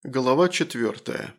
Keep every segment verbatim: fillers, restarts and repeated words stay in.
Глава четвертая.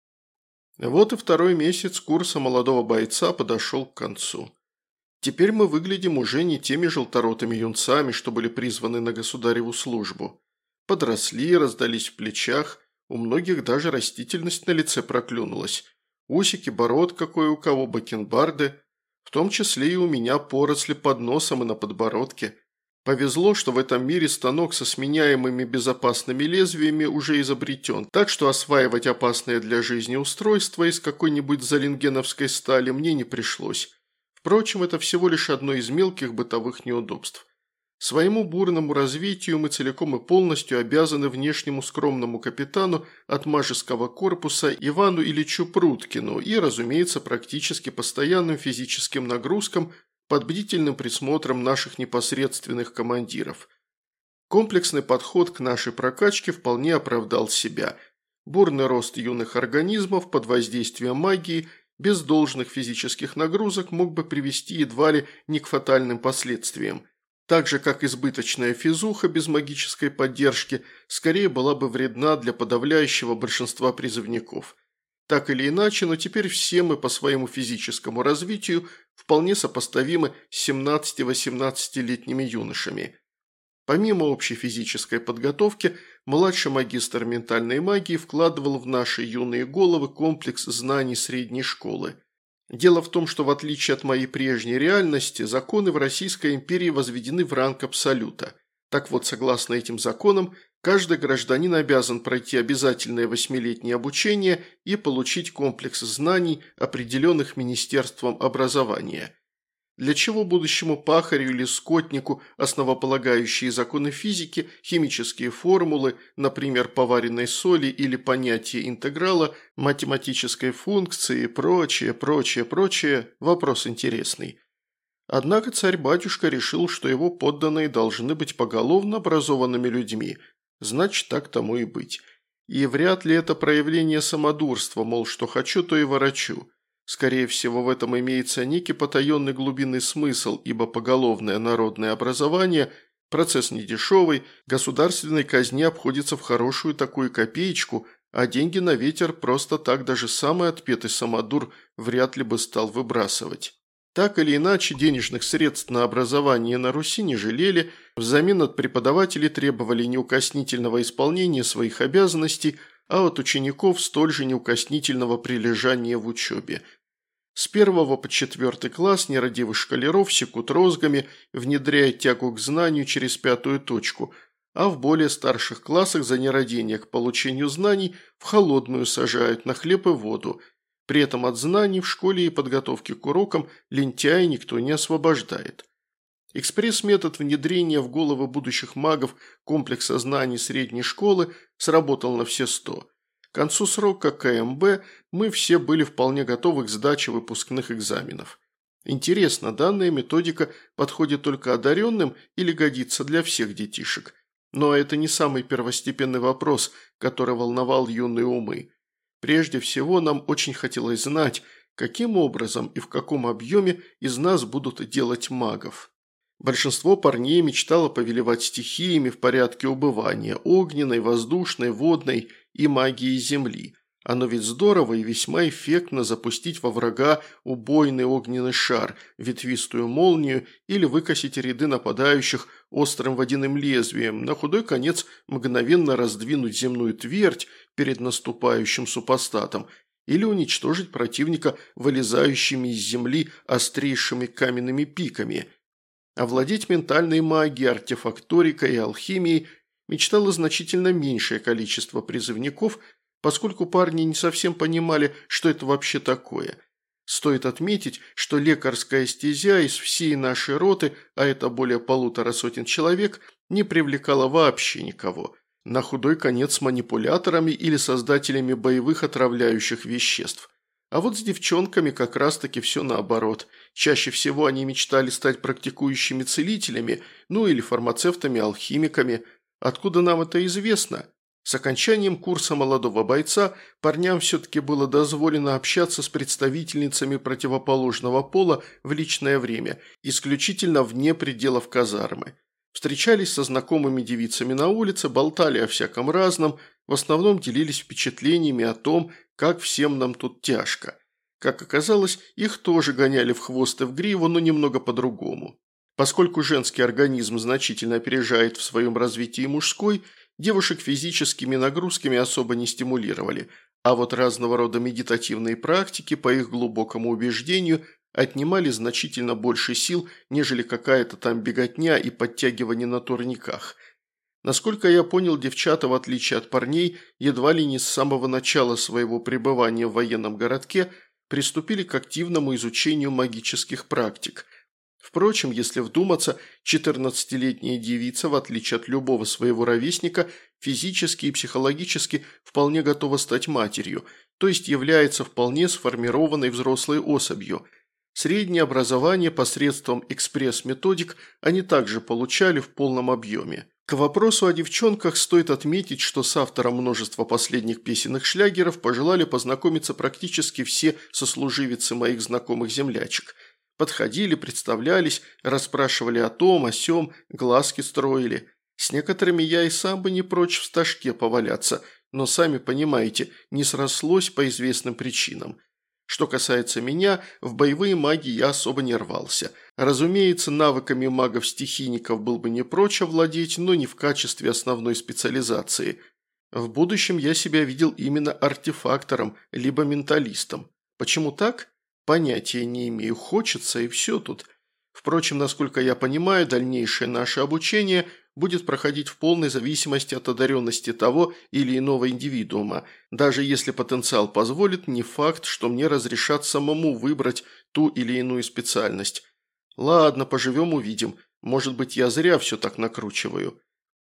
Вот и второй месяц курса молодого бойца подошел к концу. Теперь мы выглядим уже не теми желторотыми юнцами, что были призваны на государеву службу. Подросли, раздались в плечах, у многих даже растительность на лице проклюнулась. Усики, бородка кое у кого, бакенбарды, в том числе и у меня поросли под носом и на подбородке. Повезло, что в этом мире станок со сменяемыми безопасными лезвиями уже изобретен, так что осваивать опасное для жизни устройство из какой-нибудь залингеновской стали мне не пришлось. Впрочем, это всего лишь одно из мелких бытовых неудобств. Своему бурному развитию мы целиком и полностью обязаны внешнему скромному капитану отмажеского корпуса Ивану Ильичу Пруткину и, разумеется, практически постоянным физическим нагрузкам под бдительным присмотром наших непосредственных командиров. Комплексный подход к нашей прокачке вполне оправдал себя. Бурный рост юных организмов под воздействием магии без должных физических нагрузок мог бы привести едва ли не к фатальным последствиям. Так же, как избыточная физуха без магической поддержки скорее была бы вредна для подавляющего большинства призывников. Так или иначе, но теперь все мы по своему физическому развитию вполне сопоставимы с семнадцати-восемнадцатилетними юношами. Помимо общей физической подготовки, младший магистр ментальной магии вкладывал в наши юные головы комплекс знаний средней школы. Дело в том, что в отличие от моей прежней реальности, законы в Российской империи возведены в ранг абсолюта. Так вот, согласно этим законам, каждый гражданин обязан пройти обязательное восьмилетнее обучение и получить комплекс знаний, определенных Министерством образования. Для чего будущему пахарю или скотнику основополагающие законы физики, химические формулы, например, поваренной соли или понятие интеграла, математической функции, прочее, прочее, прочее – вопрос интересный. Однако царь-батюшка решил, что его подданные должны быть поголовно образованными людьми, значит, так тому и быть. И вряд ли это проявление самодурства, мол, что хочу, то и ворочу. Скорее всего, в этом имеется некий потаенный глубинный смысл, ибо поголовное народное образование – процесс недешевый, государственной казне обходится в хорошую такую копеечку, а деньги на ветер просто так даже самый отпетый самодур вряд ли бы стал выбрасывать. Так или иначе, денежных средств на образование на Руси не жалели, взамен от преподавателей требовали неукоснительного исполнения своих обязанностей, а от учеников столь же неукоснительного прилежания в учебе. С первого по четвертый класс нерадивых школяров секут розгами, внедряя тягу к знанию через пятую точку, а в более старших классах за нерадение к получению знаний в холодную сажают на хлеб и воду. При этом от знаний в школе и подготовки к урокам лентяя никто не освобождает. Экспресс-метод внедрения в головы будущих магов комплекса знаний средней школы сработал на все сто. К концу срока ка эм бэ мы все были вполне готовы к сдаче выпускных экзаменов. Интересно, данная методика подходит только одаренным или годится для всех детишек? Но это не самый первостепенный вопрос, который волновал юные умы. Прежде всего, нам очень хотелось знать, каким образом и в каком объеме из нас будут делать магов. Большинство парней мечтало повелевать стихиями в порядке убывания – огненной, воздушной, водной и магией земли. Оно ведь здорово и весьма эффектно запустить во врага убойный огненный шар, ветвистую молнию или выкосить ряды нападающих острым водяным лезвием, на худой конец мгновенно раздвинуть земную твердь перед наступающим супостатом или уничтожить противника вылезающими из земли острейшими каменными пиками. Овладеть ментальной магией, артефакторикой и алхимией мечтало значительно меньшее количество призывников, поскольку парни не совсем понимали, что это вообще такое. Стоит отметить, что лекарская стезя из всей нашей роты, а это более полутора сотен человек, не привлекала вообще никого. На худой конец манипуляторами или создателями боевых отравляющих веществ. А вот с девчонками как раз-таки все наоборот. Чаще всего они мечтали стать практикующими целителями, ну или фармацевтами-алхимиками. Откуда нам это известно? С окончанием курса молодого бойца парням все-таки было дозволено общаться с представительницами противоположного пола в личное время, исключительно вне пределов казармы. Встречались со знакомыми девицами на улице, болтали о всяком разном, в основном делились впечатлениями о том, как всем нам тут тяжко. Как оказалось, их тоже гоняли в хвост и в гриву, но немного по-другому. Поскольку женский организм значительно опережает в своем развитии мужской, девушек физическими нагрузками особо не стимулировали, а вот разного рода медитативные практики, по их глубокому убеждению, отнимали значительно больше сил, нежели какая-то там беготня и подтягивание на турниках. Насколько я понял, девчата, в отличие от парней, едва ли не с самого начала своего пребывания в военном городке приступили к активному изучению магических практик. Впрочем, если вдуматься, четырнадцатилетняя девица, в отличие от любого своего ровесника, физически и психологически вполне готова стать матерью, то есть является вполне сформированной взрослой особью. Среднее образование посредством экспресс-методик они также получали в полном объеме. К вопросу о девчонках стоит отметить, что с автором множества последних песенных шлягеров пожелали познакомиться практически все сослуживицы моих знакомых землячек. Подходили, представлялись, расспрашивали о том, о сём, глазки строили. С некоторыми я и сам бы не прочь в стажке поваляться, но, сами понимаете, не срослось по известным причинам. Что касается меня, в боевые маги я особо не рвался. Разумеется, навыками магов-стихийников был бы не прочь овладеть, но не в качестве основной специализации. В будущем я себя видел именно артефактором, либо менталистом. Почему так? Понятия не имею, хочется и все тут. Впрочем, насколько я понимаю, дальнейшее наше обучение будет проходить в полной зависимости от одаренности того или иного индивидуума. Даже если потенциал позволит, не факт, что мне разрешат самому выбрать ту или иную специальность. Ладно, поживем увидим. Может быть, я зря все так накручиваю.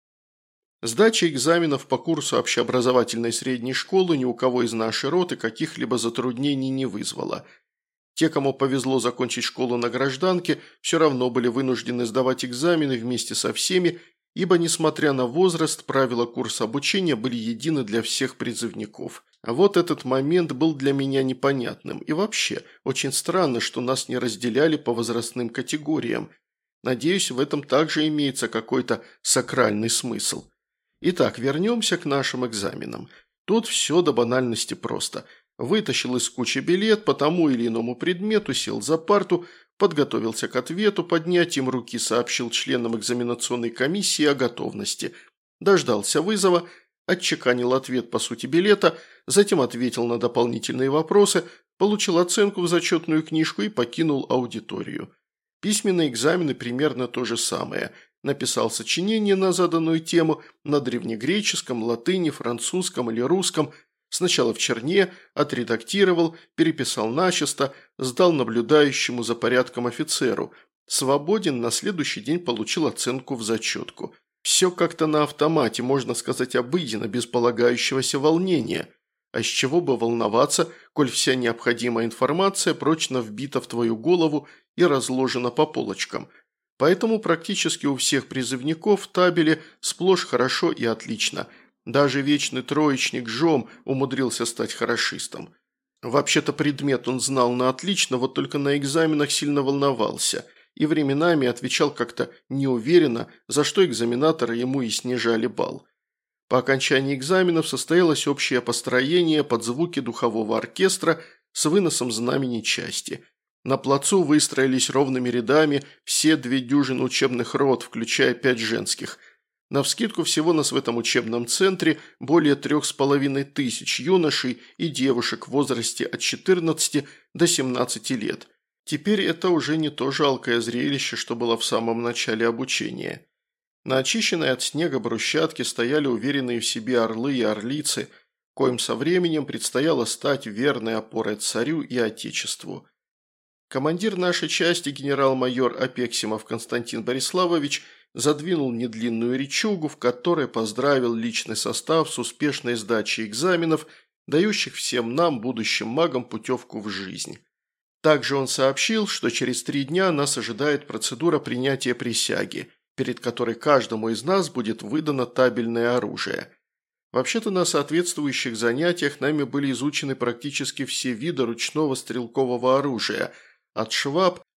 Сдача экзаменов по курсу общеобразовательной средней школы ни у кого из нашей роты каких-либо затруднений не вызвала. Те, кому повезло закончить школу на гражданке, все равно были вынуждены сдавать экзамены вместе со всеми, ибо, несмотря на возраст, правила курса обучения были едины для всех призывников. А вот этот момент был для меня непонятным. И вообще, очень странно, что нас не разделяли по возрастным категориям. Надеюсь, в этом также имеется какой-то сакральный смысл. Итак, вернемся к нашим экзаменам. Тут все до банальности просто. Вытащил из кучи билет по тому или иному предмету, сел за парту, подготовился к ответу, поднятием руки сообщил членам экзаменационной комиссии о готовности. Дождался вызова, отчеканил ответ по сути билета, затем ответил на дополнительные вопросы, получил оценку в зачетную книжку и покинул аудиторию. Письменные экзамены примерно то же самое. Написал сочинение на заданную тему на древнегреческом, латыни, французском или русском, сначала в черне, отредактировал, переписал начисто, сдал наблюдающему за порядком офицеру. Свободен, на следующий день получил оценку в зачетку. Все как-то на автомате, можно сказать, обыденно, без полагающегося волнения. А с чего бы волноваться, коль вся необходимая информация прочно вбита в твою голову и разложена по полочкам. Поэтому практически у всех призывников в табеле сплошь хорошо и отлично. Даже вечный троечник Жом умудрился стать хорошистом. Вообще-то предмет он знал на отлично, вот только на экзаменах сильно волновался. И временами отвечал как-то неуверенно, за что экзаменаторы ему и снижали балл. По окончании экзаменов состоялось общее построение под звуки духового оркестра с выносом знамени части. На плацу выстроились ровными рядами все две дюжины учебных рот, включая пять женских. Навскидку всего нас в этом учебном центре более трех с половиной тысяч юношей и девушек в возрасте от четырнадцати до семнадцати лет. Теперь это уже не то жалкое зрелище, что было в самом начале обучения. На очищенной от снега брусчатке стояли уверенные в себе орлы и орлицы, коим со временем предстояло стать верной опорой царю и отечеству. Командир нашей части, генерал-майор Апексимов Константин Бориславович, задвинул недлинную речугу, в которой поздравил личный состав с успешной сдачей экзаменов, дающих всем нам, будущим магам, путевку в жизнь. Также он сообщил, что через три дня нас ожидает процедура принятия присяги, перед которой каждому из нас будет выдано табельное оружие. Вообще-то на соответствующих занятиях нами были изучены практически все виды ручного стрелкового оружия, от шваб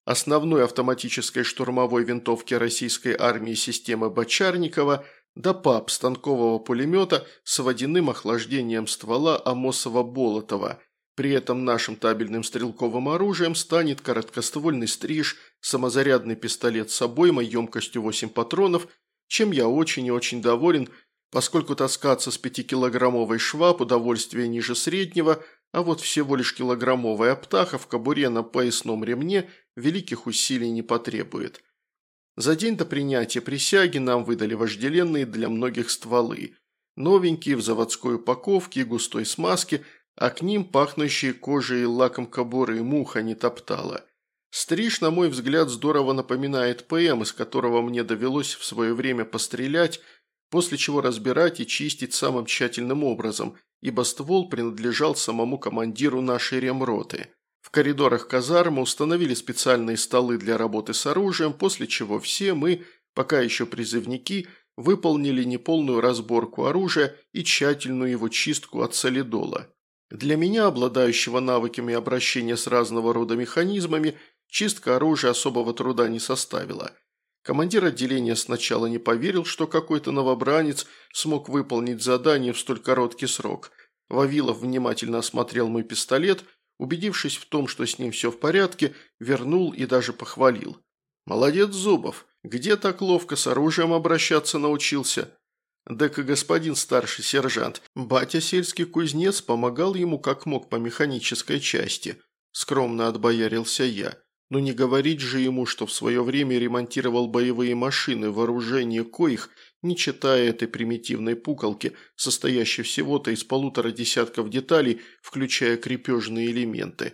основной автоматической штурмовой винтовки российской армии системы Бочарникова до ПАП станкового пулемета с водяным охлаждением ствола Амосова-Болотова. При этом нашим табельным стрелковым оружием станет короткоствольный стриж, самозарядный пистолет с обоймой емкостью восемь патронов, чем я очень и очень доволен, поскольку таскаться с пятикилограммовой шваб удовольствие ниже среднего, а вот всего лишь килограммовая птаха в кобуре на поясном ремне великих усилий не потребует. За день до принятия присяги нам выдали вожделенные для многих стволы, новенькие в заводской упаковке и густой смазке, а к ним пахнущие кожей и лаком кобуры и муха не топтала. Стриж, на мой взгляд, здорово напоминает ПМ, из которого мне довелось в свое время пострелять, после чего разбирать и чистить самым тщательным образом, ибо ствол принадлежал самому командиру нашей ремроты. В коридорах казармы установили специальные столы для работы с оружием, после чего все мы, пока еще призывники, выполнили неполную разборку оружия и тщательную его чистку от солидола. Для меня, обладающего навыками обращения с разного рода механизмами, чистка оружия особого труда не составила. Командир отделения сначала не поверил, что какой-то новобранец смог выполнить задание в столь короткий срок. Вавилов внимательно осмотрел мой пистолет, убедившись в том, что с ним все в порядке, вернул и даже похвалил. «Молодец, Зубов, где так ловко с оружием обращаться научился?» «Так и господин старший сержант, батя сельский кузнец помогал ему как мог по механической части», – скромно отбоярился я. «Но не говорить же ему, что в свое время ремонтировал боевые машины, вооружение коих, не читая этой примитивной пукалки, состоящей всего-то из полутора десятков деталей, включая крепежные элементы».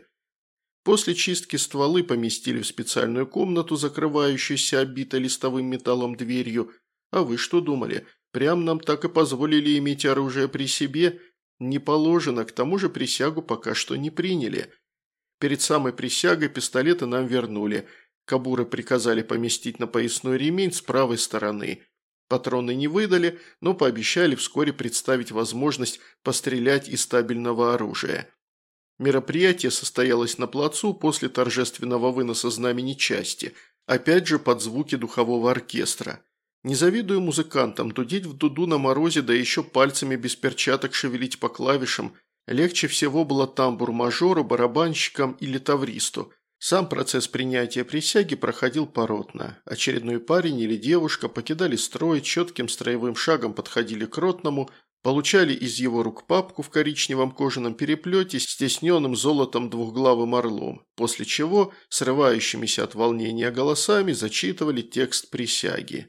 После чистки стволы поместили в специальную комнату, закрывающуюся обитой листовым металлом дверью. А вы что думали? Прям нам так и позволили иметь оружие при себе? Не положено, к тому же присягу пока что не приняли. Перед самой присягой пистолеты нам вернули. Кобуры приказали поместить на поясной ремень с правой стороны. Патроны не выдали, но пообещали вскоре представить возможность пострелять из стабильного оружия. Мероприятие состоялось на плацу после торжественного выноса знамени части, опять же под звуки духового оркестра. Не завидую музыкантам, дудеть в дуду на морозе, да еще пальцами без перчаток шевелить по клавишам. Легче всего было тамбур-мажору, барабанщикам или тавристу. Сам процесс принятия присяги проходил поротно. Очередной парень или девушка покидали строй, четким строевым шагом подходили к ротному, получали из его рук папку в коричневом кожаном переплете с стесненным золотом двухглавым орлом, после чего срывающимися от волнения голосами зачитывали текст присяги.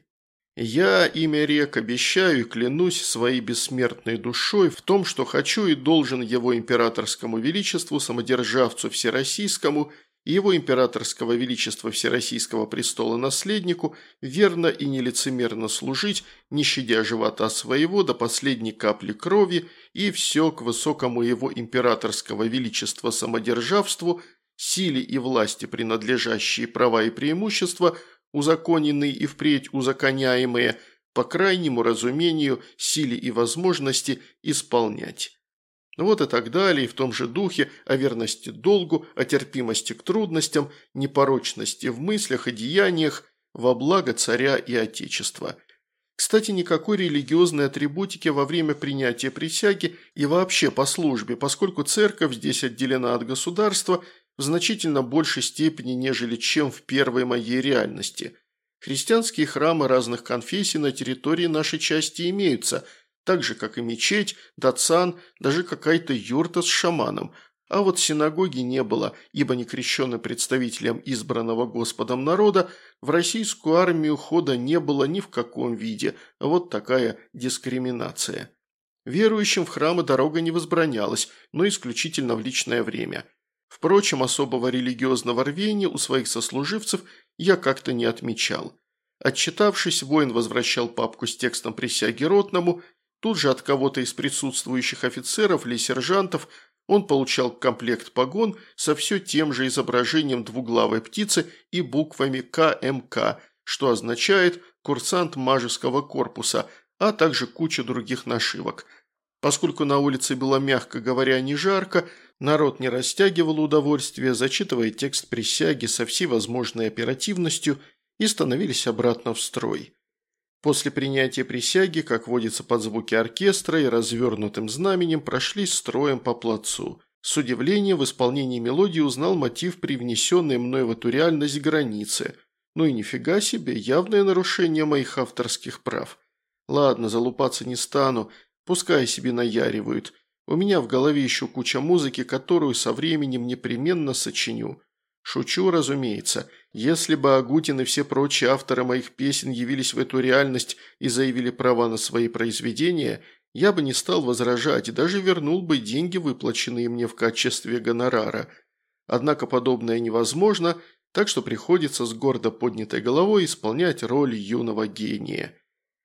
«Я, имя рек, обещаю и клянусь своей бессмертной душой в том, что хочу и должен его императорскому величеству, самодержавцу всероссийскому и его императорского величества всероссийского престола наследнику верно и нелицемерно служить, не щадя живота своего до последней капли крови, и все к высокому его императорского величества самодержавству, силе и власти принадлежащие права и преимущества, узаконенные и впредь узаконяемые, по крайнему разумению, силе и возможности исполнять». Вот и так далее, и в том же духе о верности долгу, о терпимости к трудностям, непорочности в мыслях и деяниях во благо царя и отечества. Кстати, никакой религиозной атрибутики во время принятия присяги и вообще по службе, поскольку церковь здесь отделена от государства в значительно большей степени, нежели чем в первой моей реальности. Христианские храмы разных конфессий на территории нашей части имеются, так же, как и мечеть, датсан, даже какая-то юрта с шаманом. А вот синагоги не было, ибо некрещенным представителям избранного Господом народа в российскую армию хода не было ни в каком виде. Вот такая дискриминация. Верующим в храмы дорога не возбранялась, но исключительно в личное время. Впрочем, особого религиозного рвения у своих сослуживцев я как-то не отмечал. Отчитавшись, воин возвращал папку с текстом присяги ротному. Тут же от кого-то из присутствующих офицеров или сержантов он получал комплект погон со все тем же изображением двуглавой птицы и буквами К М К, что означает «курсант Мажеского корпуса», а также куча других нашивок. Поскольку на улице было, мягко говоря, не жарко, народ не растягивал удовольствие, зачитывая текст присяги со всей возможной оперативностью, и становились обратно в строй. После принятия присяги, как водится под звуки оркестра и развернутым знаменем, прошли строем по плацу. С удивлением в исполнении мелодии узнал мотив, привнесенный мной в эту реальность границы. Ну и нифига себе, явное нарушение моих авторских прав. Ладно, залупаться не стану, пускай себе наяривают. У меня в голове еще куча музыки, которую со временем непременно сочиню. Шучу, разумеется. Если бы Агутин и все прочие авторы моих песен явились в эту реальность и заявили права на свои произведения, я бы не стал возражать и даже вернул бы деньги, выплаченные мне в качестве гонорара. Однако подобное невозможно, так что приходится с гордо поднятой головой исполнять роль юного гения.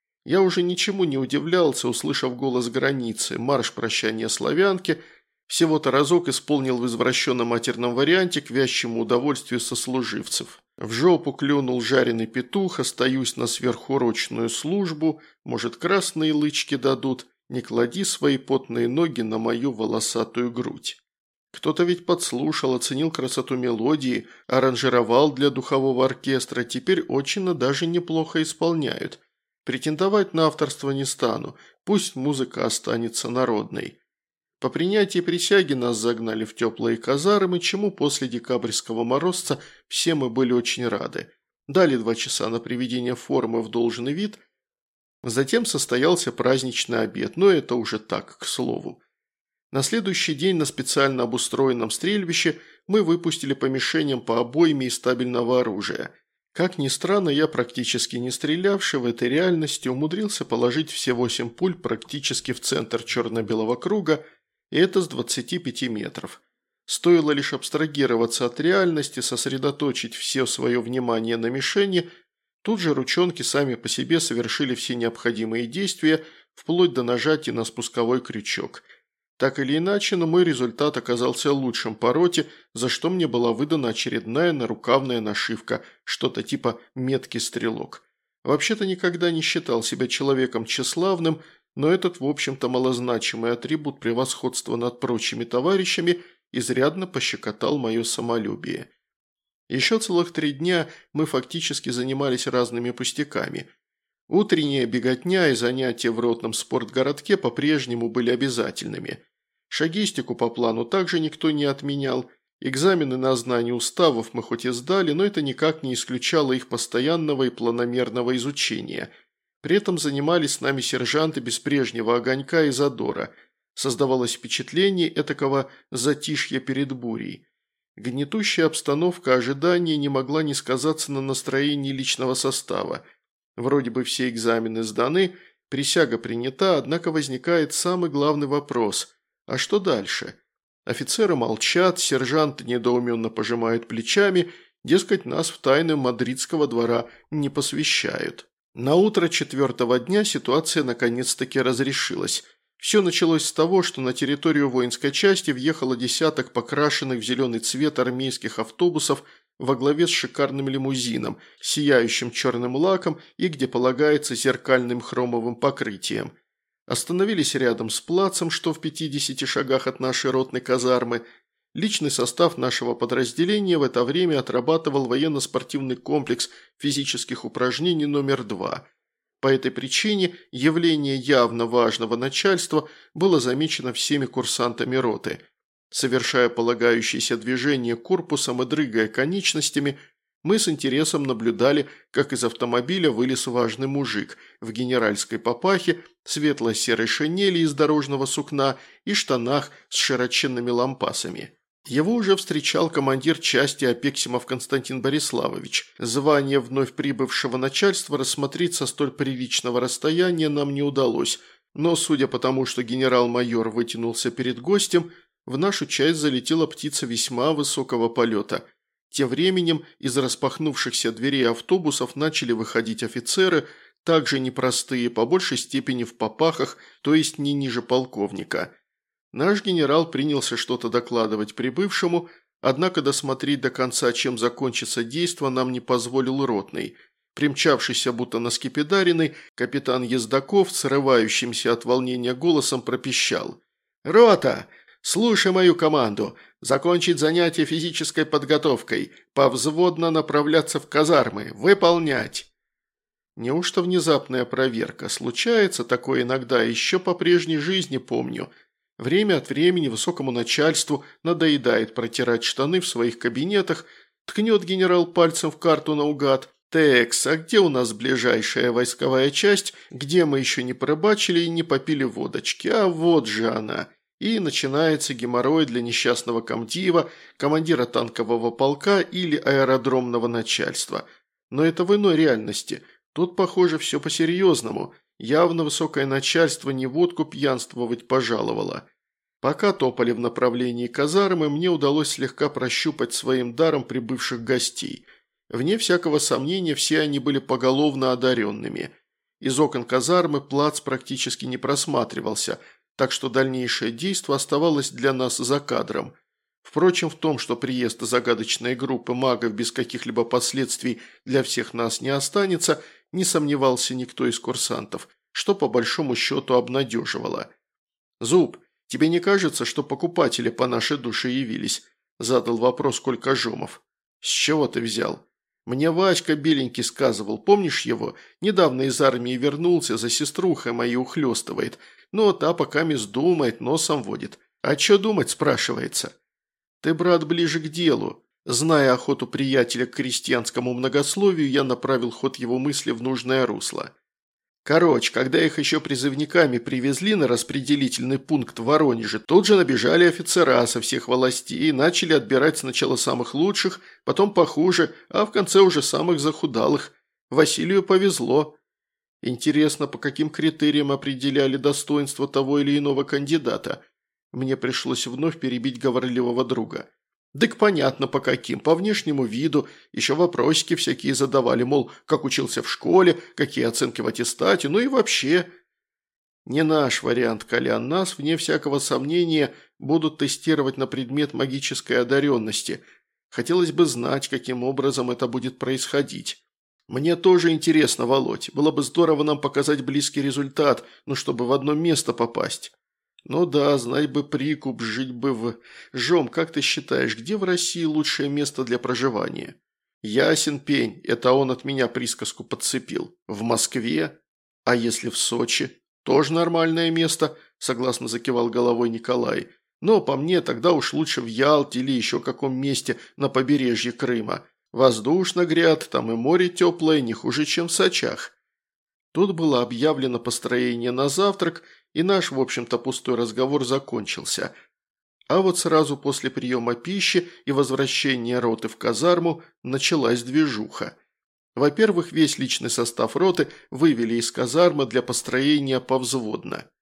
Я уже ничему не удивлялся, услышав голос границы, марш прощания славянки, всего-то разок исполнил в извращенном матерном варианте к вящему удовольствию сослуживцев. В жопу клюнул жареный петух, остаюсь на сверхурочную службу, может, красные лычки дадут, не клади свои потные ноги на мою волосатую грудь. Кто-то ведь подслушал, оценил красоту мелодии, аранжировал для духового оркестра, теперь очень даже неплохо исполняют. Претендовать на авторство не стану, пусть музыка останется народной. По принятии присяги нас загнали в теплые казармы, чему после декабрьского морозца все мы были очень рады. Дали два часа на приведение формы в должный вид, затем состоялся праздничный обед, но это уже так, к слову. На следующий день на специально обустроенном стрельбище мы выпустили по мишеням по обойме из стабильного оружия. Как ни странно, я, практически не стрелявший в этой реальности, умудрился положить все восемь пуль практически в центр черно-белого круга, и это с двадцати пяти метров. Стоило лишь абстрагироваться от реальности, сосредоточить все свое внимание на мишени, тут же ручонки сами по себе совершили все необходимые действия, вплоть до нажатия на спусковой крючок. Так или иначе, но мой результат оказался лучшим по роте, за что мне была выдана очередная нарукавная нашивка, что-то типа «меткий стрелок». Вообще-то никогда не считал себя человеком тщеславным, но этот, в общем-то, малозначимый атрибут превосходства над прочими товарищами изрядно пощекотал мое самолюбие. Еще целых три дня мы фактически занимались разными пустяками. Утренняя беготня и занятия в ротном спортгородке по-прежнему были обязательными. Шагистику по плану также никто не отменял. Экзамены на знание уставов мы хоть и сдали, но это никак не исключало их постоянного и планомерного изучения. При этом занимались с нами сержанты без прежнего огонька и задора. Создавалось впечатление этакого затишья перед бурей. Гнетущая обстановка ожидания не могла не сказаться на настроении личного состава. Вроде бы все экзамены сданы, присяга принята, однако возникает самый главный вопрос – а что дальше? Офицеры молчат, сержанты недоуменно пожимают плечами, дескать, нас в тайны мадридского двора не посвящают. На утро четвертого дня ситуация наконец-таки разрешилась. Все началось с того, что на территорию воинской части въехало десяток покрашенных в зеленый цвет армейских автобусов во главе с шикарным лимузином, сияющим черным лаком и, где полагается, зеркальным хромовым покрытием. Остановились рядом с плацем, что в пятидесяти шагах от нашей ротной казармы. Личный состав нашего подразделения в это время отрабатывал военно-спортивный комплекс физических упражнений номер два. По этой причине явление явно важного начальства было замечено всеми курсантами роты. Совершая полагающиеся движения корпусом и дрыгая конечностями, мы с интересом наблюдали, как из автомобиля вылез важный мужик в генеральской папахе, светло-серой шинели из дорожного сукна и штанах с широченными лампасами. Его уже встречал командир части Апексимов Константин Бориславович. Звание вновь прибывшего начальства рассмотреть со столь приличного расстояния нам не удалось, но, судя по тому, что генерал-майор вытянулся перед гостем, в нашу часть залетела птица весьма высокого полета. Тем временем из распахнувшихся дверей автобусов начали выходить офицеры, также непростые, по большей степени в попахах, то есть не ниже полковника. Наш генерал принялся что-то докладывать прибывшему, однако досмотреть до конца, чем закончится действо, нам не позволил ротный. Примчавшийся будто на скипидаренный, капитан Ездаков, срывающимся от волнения голосом, пропищал: «Рота! Слушай мою команду! Закончить занятие физической подготовкой, повзводно направляться в казармы, выполнять!» Неужто внезапная проверка? Случается такое иногда, еще по прежней жизни помню. Время от времени высокому начальству надоедает протирать штаны в своих кабинетах, ткнет генерал пальцем в карту наугад. «Текс, а где у нас ближайшая войсковая часть, где мы еще не порыбачили и не попили водочки? А вот же она!» И начинается геморрой для несчастного комдива, командира танкового полка или аэродромного начальства. Но это в иной реальности. Тут, похоже, все по-серьезному. Явно высокое начальство не водку пьянствовать пожаловало. Пока топали в направлении казармы, мне удалось слегка прощупать своим даром прибывших гостей. Вне всякого сомнения, все они были поголовно одаренными. Из окон казармы плац практически не просматривался, так что дальнейшее действо оставалось для нас за кадром. Впрочем, в том, что приезд загадочной группы магов без каких-либо последствий для всех нас не останется, не сомневался никто из курсантов, что по большому счету обнадеживало. «Зуб, тебе не кажется, что покупатели по нашей душе явились?» – задал вопрос Колька Жомов. «С чего ты взял?» «Мне Васька беленький сказывал, помнишь его? Недавно из армии вернулся, за сеструхой моей ухлёстывает. Но та пока мисс думает, носом водит. А чё думать, спрашивается?» «Ты, брат, ближе к делу». Зная охоту приятеля к крестьянскому многословию, я направил ход его мысли в нужное русло. Короче, когда их еще призывниками привезли на распределительный пункт в Воронеже, тут же набежали офицера со всех властей и начали отбирать сначала самых лучших, потом похуже, а в конце уже самых захудалых. Василию повезло. Интересно, по каким критериям определяли достоинство того или иного кандидата? Мне пришлось вновь перебить говорливого друга. «Дык понятно, по каким. По внешнему виду. Еще вопросики всякие задавали, мол, как учился в школе, какие оценки в аттестате, ну и вообще...» «Не наш вариант, Колян. Нас, вне всякого сомнения, будут тестировать на предмет магической одаренности. Хотелось бы знать, каким образом это будет происходить». «Мне тоже интересно, Володь. Было бы здорово нам показать близкий результат, ну, чтобы в одно место попасть». «Ну да, знать бы прикуп, жить бы в... Жом, как ты считаешь, где в России лучшее место для проживания?» «Ясен пень, это он от меня присказку подцепил. В Москве? А если в Сочи? Тоже нормальное место», – согласно закивал головой Николай. «Но по мне тогда уж лучше в Ялте или еще каком месте на побережье Крыма. Воздушно гряд, там и море теплое, не хуже, чем в Сочах». Тут было объявлено построение на завтрак, и наш, в общем-то, пустой разговор закончился. А вот сразу после приема пищи и возвращения роты в казарму началась движуха. Во-первых, весь личный состав роты вывели из казармы для построения повзводно.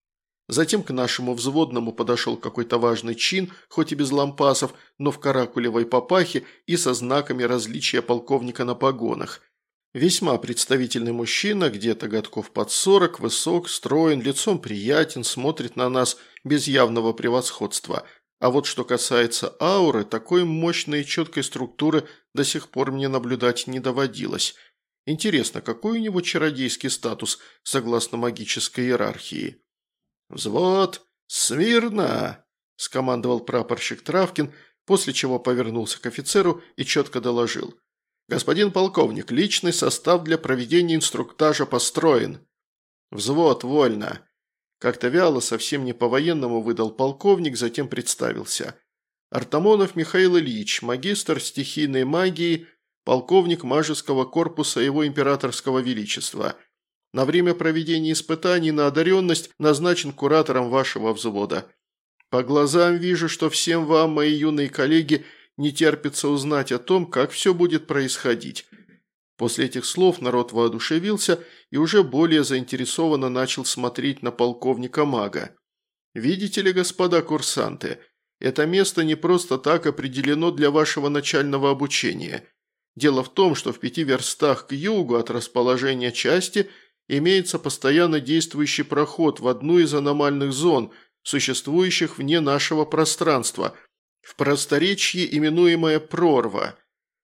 Затем к нашему взводному подошел какой-то важный чин, хоть и без лампасов, но в каракулевой папахе и со знаками различия полковника на погонах. Весьма представительный мужчина, где-то годков под сорок, высок, строен, лицом приятен, смотрит на нас без явного превосходства. А вот что касается ауры, такой мощной и четкой структуры до сих пор мне наблюдать не доводилось. Интересно, какой у него чародейский статус, согласно магической иерархии? «Взвод! Смирно!» – скомандовал прапорщик Травкин, после чего повернулся к офицеру и четко доложил. «Господин полковник, личный состав для проведения инструктажа построен». «Взвод, вольно». Как-то вяло, совсем не по-военному выдал полковник, затем представился. «Артамонов Михаил Ильич, магистр стихийной магии, полковник Мажеского корпуса его императорского величества. На время проведения испытаний на одаренность назначен куратором вашего взвода. По глазам вижу, что всем вам, мои юные коллеги, не терпится узнать о том, как все будет происходить». После этих слов народ воодушевился и уже более заинтересованно начал смотреть на полковника-мага. «Видите ли, господа курсанты, это место не просто так определено для вашего начального обучения. Дело в том, что в пяти верстах к югу от расположения части имеется постоянно действующий проход в одну из аномальных зон, существующих вне нашего пространства, в просторечии именуемая прорва.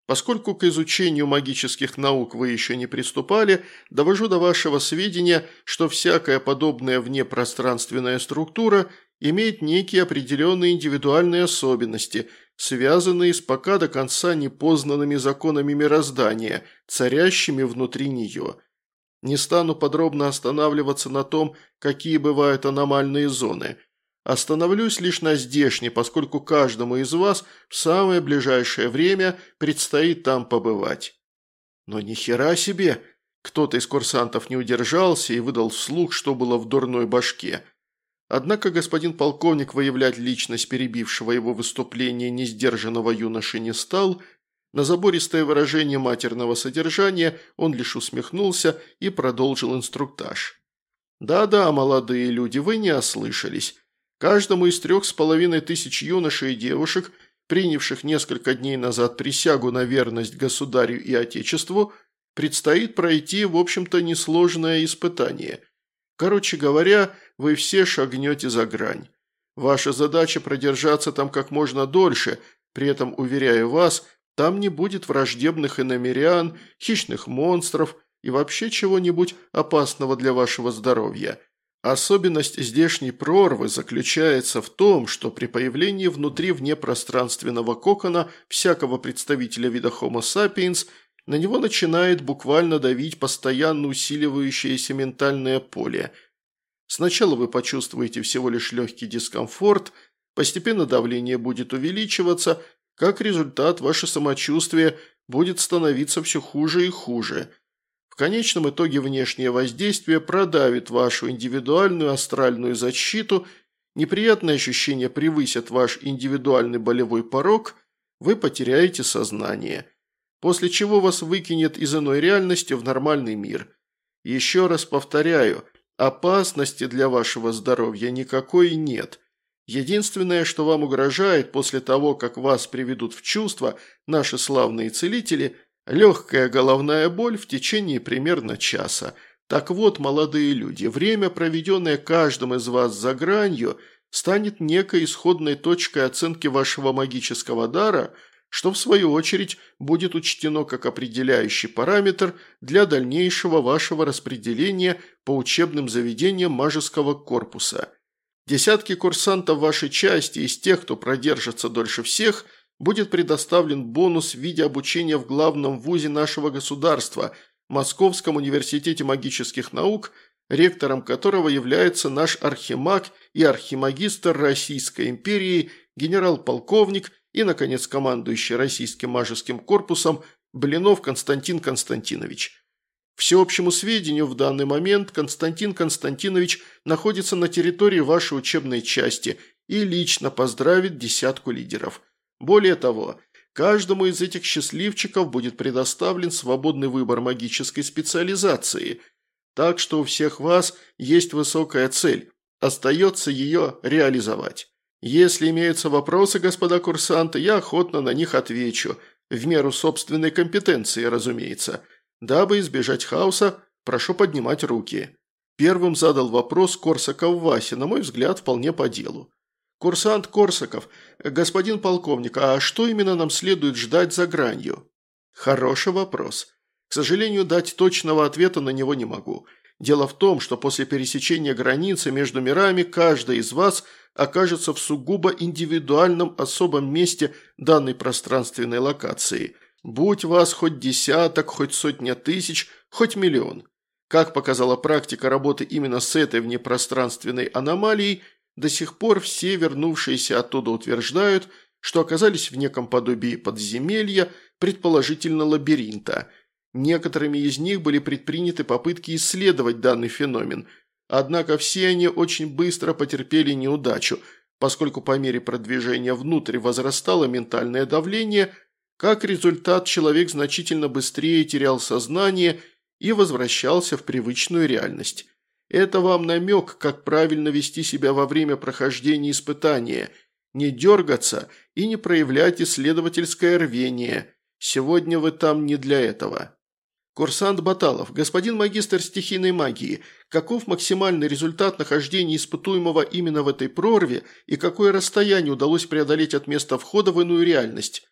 Поскольку к изучению магических наук вы еще не приступали, довожу до вашего сведения, что всякая подобная внепространственная структура имеет некие определенные индивидуальные особенности, связанные с пока до конца непознанными законами мироздания, царящими внутри нее. Не стану подробно останавливаться на том, какие бывают аномальные зоны. Остановлюсь лишь на здешней, поскольку каждому из вас в самое ближайшее время предстоит там побывать. Но ни хера себе! Кто-то из курсантов не удержался и выдал вслух, что было в дурной башке. Однако господин полковник выявлять личность перебившего его выступление несдержанного юноши не стал. На забористое выражение матерного содержания он лишь усмехнулся и продолжил инструктаж. «Да-да, молодые люди, вы не ослышались. Каждому из трех с половиной тысяч юношей и девушек, принявших несколько дней назад присягу на верность государю и отечеству, предстоит пройти, в общем-то, несложное испытание. Короче говоря, вы все шагнете за грань. Ваша задача продержаться там как можно дольше, при этом, уверяю вас, там не будет враждебных иномерян, хищных монстров и вообще чего-нибудь опасного для вашего здоровья. Особенность здешней прорвы заключается в том, что при появлении внутри внепространственного кокона всякого представителя вида Homo sapiens на него начинает буквально давить постоянно усиливающееся ментальное поле. Сначала вы почувствуете всего лишь легкий дискомфорт, постепенно давление будет увеличиваться, как результат ваше самочувствие будет становиться все хуже и хуже. В конечном итоге внешнее воздействие продавит вашу индивидуальную астральную защиту, неприятные ощущения превысят ваш индивидуальный болевой порог, вы потеряете сознание, после чего вас выкинет из иной реальности в нормальный мир. Еще раз повторяю, опасности для вашего здоровья никакой нет. Единственное, что вам угрожает после того, как вас приведут в чувство наши славные целители – легкая головная боль в течение примерно часа. Так вот, молодые люди, время, проведенное каждым из вас за гранью, станет некой исходной точкой оценки вашего магического дара, что в свою очередь будет учтено как определяющий параметр для дальнейшего вашего распределения по учебным заведениям мажеского корпуса. Десятки курсантов вашей части из тех, кто продержится дольше всех – будет предоставлен бонус в виде обучения в главном вузе нашего государства, Московском университете магических наук, ректором которого является наш архимаг и архимагистр Российской империи, генерал-полковник и, наконец, командующий Российским мажеским корпусом Блинов Константин Константинович. Всеобщему сведению, в данный момент Константин Константинович находится на территории вашей учебной части и лично поздравит десятку лидеров. Более того, каждому из этих счастливчиков будет предоставлен свободный выбор магической специализации, так что у всех вас есть высокая цель, остается ее реализовать. Если имеются вопросы, господа курсанты, я охотно на них отвечу, в меру собственной компетенции, разумеется. Дабы избежать хаоса, прошу поднимать руки. Первым задал вопрос Корсаков Вася, на мой взгляд, вполне по делу. «Курсант Корсаков, господин полковник, а что именно нам следует ждать за гранью?» «Хороший вопрос. К сожалению, дать точного ответа на него не могу. Дело в том, что после пересечения границы между мирами каждый из вас окажется в сугубо индивидуальном особом месте данной пространственной локации. Будь вас хоть десяток, хоть сотня тысяч, хоть миллион. Как показала практика работы именно с этой внепространственной аномалией, до сих пор все вернувшиеся оттуда утверждают, что оказались в неком подобии подземелья, предположительно лабиринта. Некоторыми из них были предприняты попытки исследовать данный феномен, однако все они очень быстро потерпели неудачу, поскольку по мере продвижения внутрь возрастало ментальное давление, как результат человек значительно быстрее терял сознание и возвращался в привычную реальность. Это вам намек, как правильно вести себя во время прохождения испытания, не дергаться и не проявлять исследовательское рвение. Сегодня вы там не для этого. Курсант Баталов, господин магистр стихийной магии, каков максимальный результат нахождения испытуемого именно в этой прорве и какое расстояние удалось преодолеть от места входа в иную реальность?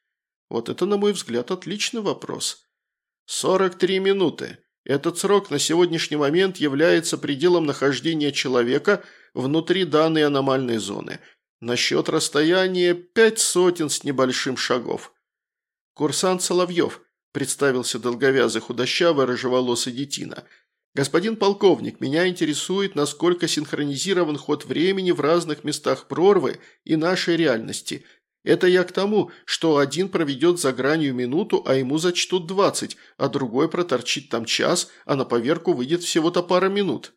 Вот это, на мой взгляд, отличный вопрос. сорок три минуты. Этот срок на сегодняшний момент является пределом нахождения человека внутри данной аномальной зоны. Насчет расстояния пять сотен с небольшим шагов. Курсант Соловьев, представился долговязый худощавый рыжеволосый детина. Господин полковник, меня интересует, насколько синхронизирован ход времени в разных местах прорвы и нашей реальности. Это я к тому, что один проведет за гранью минуту, а ему зачтут двадцать, а другой проторчит там час, а на поверку выйдет всего-то пара минут.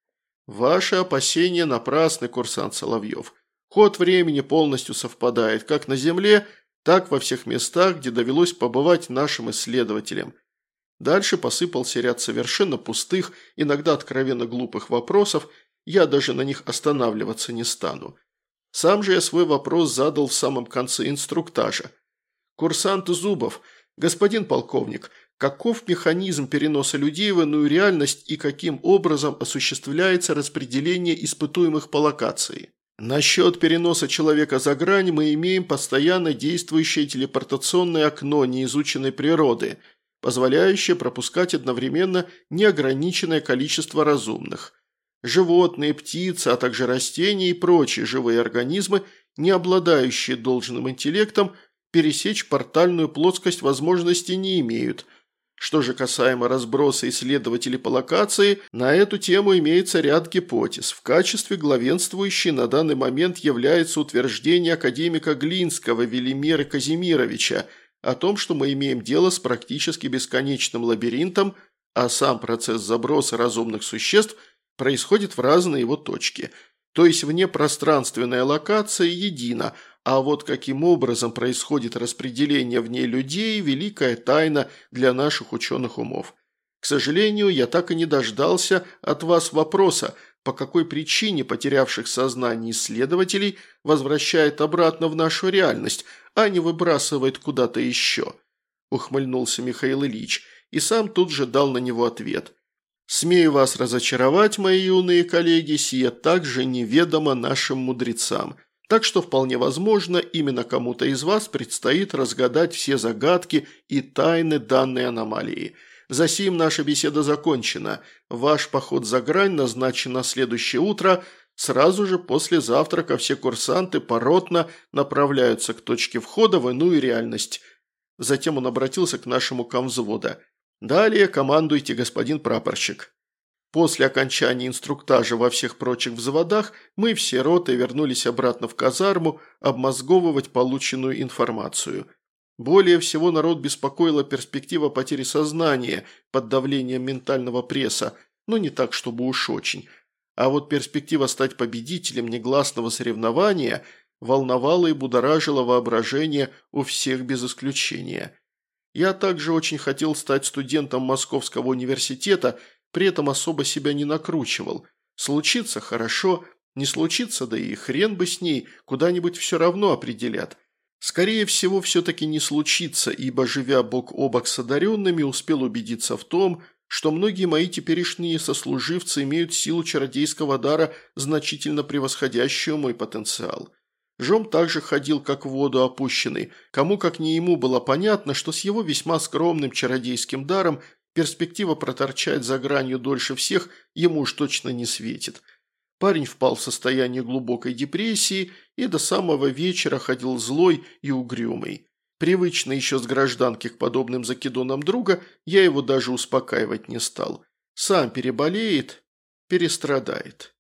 Ваши опасения напрасны, курсант Соловьев. Ход времени полностью совпадает как на Земле, так во всех местах, где довелось побывать нашим исследователям. Дальше посыпался ряд совершенно пустых, иногда откровенно глупых вопросов, я даже на них останавливаться не стану. Сам же я свой вопрос задал в самом конце инструктажа. Курсант Зубов, господин полковник, каков механизм переноса людей в иную реальность и каким образом осуществляется распределение испытуемых по локации? Насчет переноса человека за грань мы имеем постоянно действующее телепортационное окно неизученной природы, позволяющее пропускать одновременно неограниченное количество разумных. Животные, птицы, а также растения и прочие живые организмы, не обладающие должным интеллектом, пересечь портальную плоскость возможности не имеют. Что же касаемо разброса исследователей по локации, на эту тему имеется ряд гипотез. В качестве главенствующей на данный момент является утверждение академика Глинского Велимира Казимировича о том, что мы имеем дело с практически бесконечным лабиринтом, а сам процесс заброса разумных существ происходит в разные его точки. То есть внепространственная локация едина, а вот каким образом происходит распределение в ней людей – великая тайна для наших ученых умов. К сожалению, я так и не дождался от вас вопроса, по какой причине потерявших сознание исследователей возвращает обратно в нашу реальность, а не выбрасывает куда-то еще. Ухмыльнулся Михаил Ильич и сам тут же дал на него ответ. Смею вас разочаровать, мои юные коллеги, сие также неведомо нашим мудрецам. Так что вполне возможно, именно кому-то из вас предстоит разгадать все загадки и тайны данной аномалии. Засим наша беседа закончена. Ваш поход за грань назначен на следующее утро. Сразу же после завтрака все курсанты поротно направляются к точке входа в иную реальность. Затем он обратился к нашему комвзвода. Далее командуйте, господин прапорщик. После окончания инструктажа во всех прочих взводах мы все роты вернулись обратно в казарму обмозговывать полученную информацию. Более всего народ беспокоила перспектива потери сознания под давлением ментального пресса, но не так, чтобы уж очень. А вот перспектива стать победителем негласного соревнования волновала и будоражила воображение у всех без исключения. Я также очень хотел стать студентом Московского университета, при этом особо себя не накручивал. Случится – хорошо, не случится, да и хрен бы с ней, куда-нибудь все равно определят. Скорее всего, все-таки не случится, ибо, живя бок о бок с одаренными, успел убедиться в том, что многие мои теперешние сослуживцы имеют силу чародейского дара, значительно превосходящую мой потенциал. Жом также ходил как в воду опущенный, кому как не ему было понятно, что с его весьма скромным чародейским даром перспектива проторчать за гранью дольше всех ему уж точно не светит. Парень впал в состояние глубокой депрессии и до самого вечера ходил злой и угрюмый. Привычно еще с гражданки к подобным закидонам друга, я его даже успокаивать не стал. Сам переболеет, перестрадает.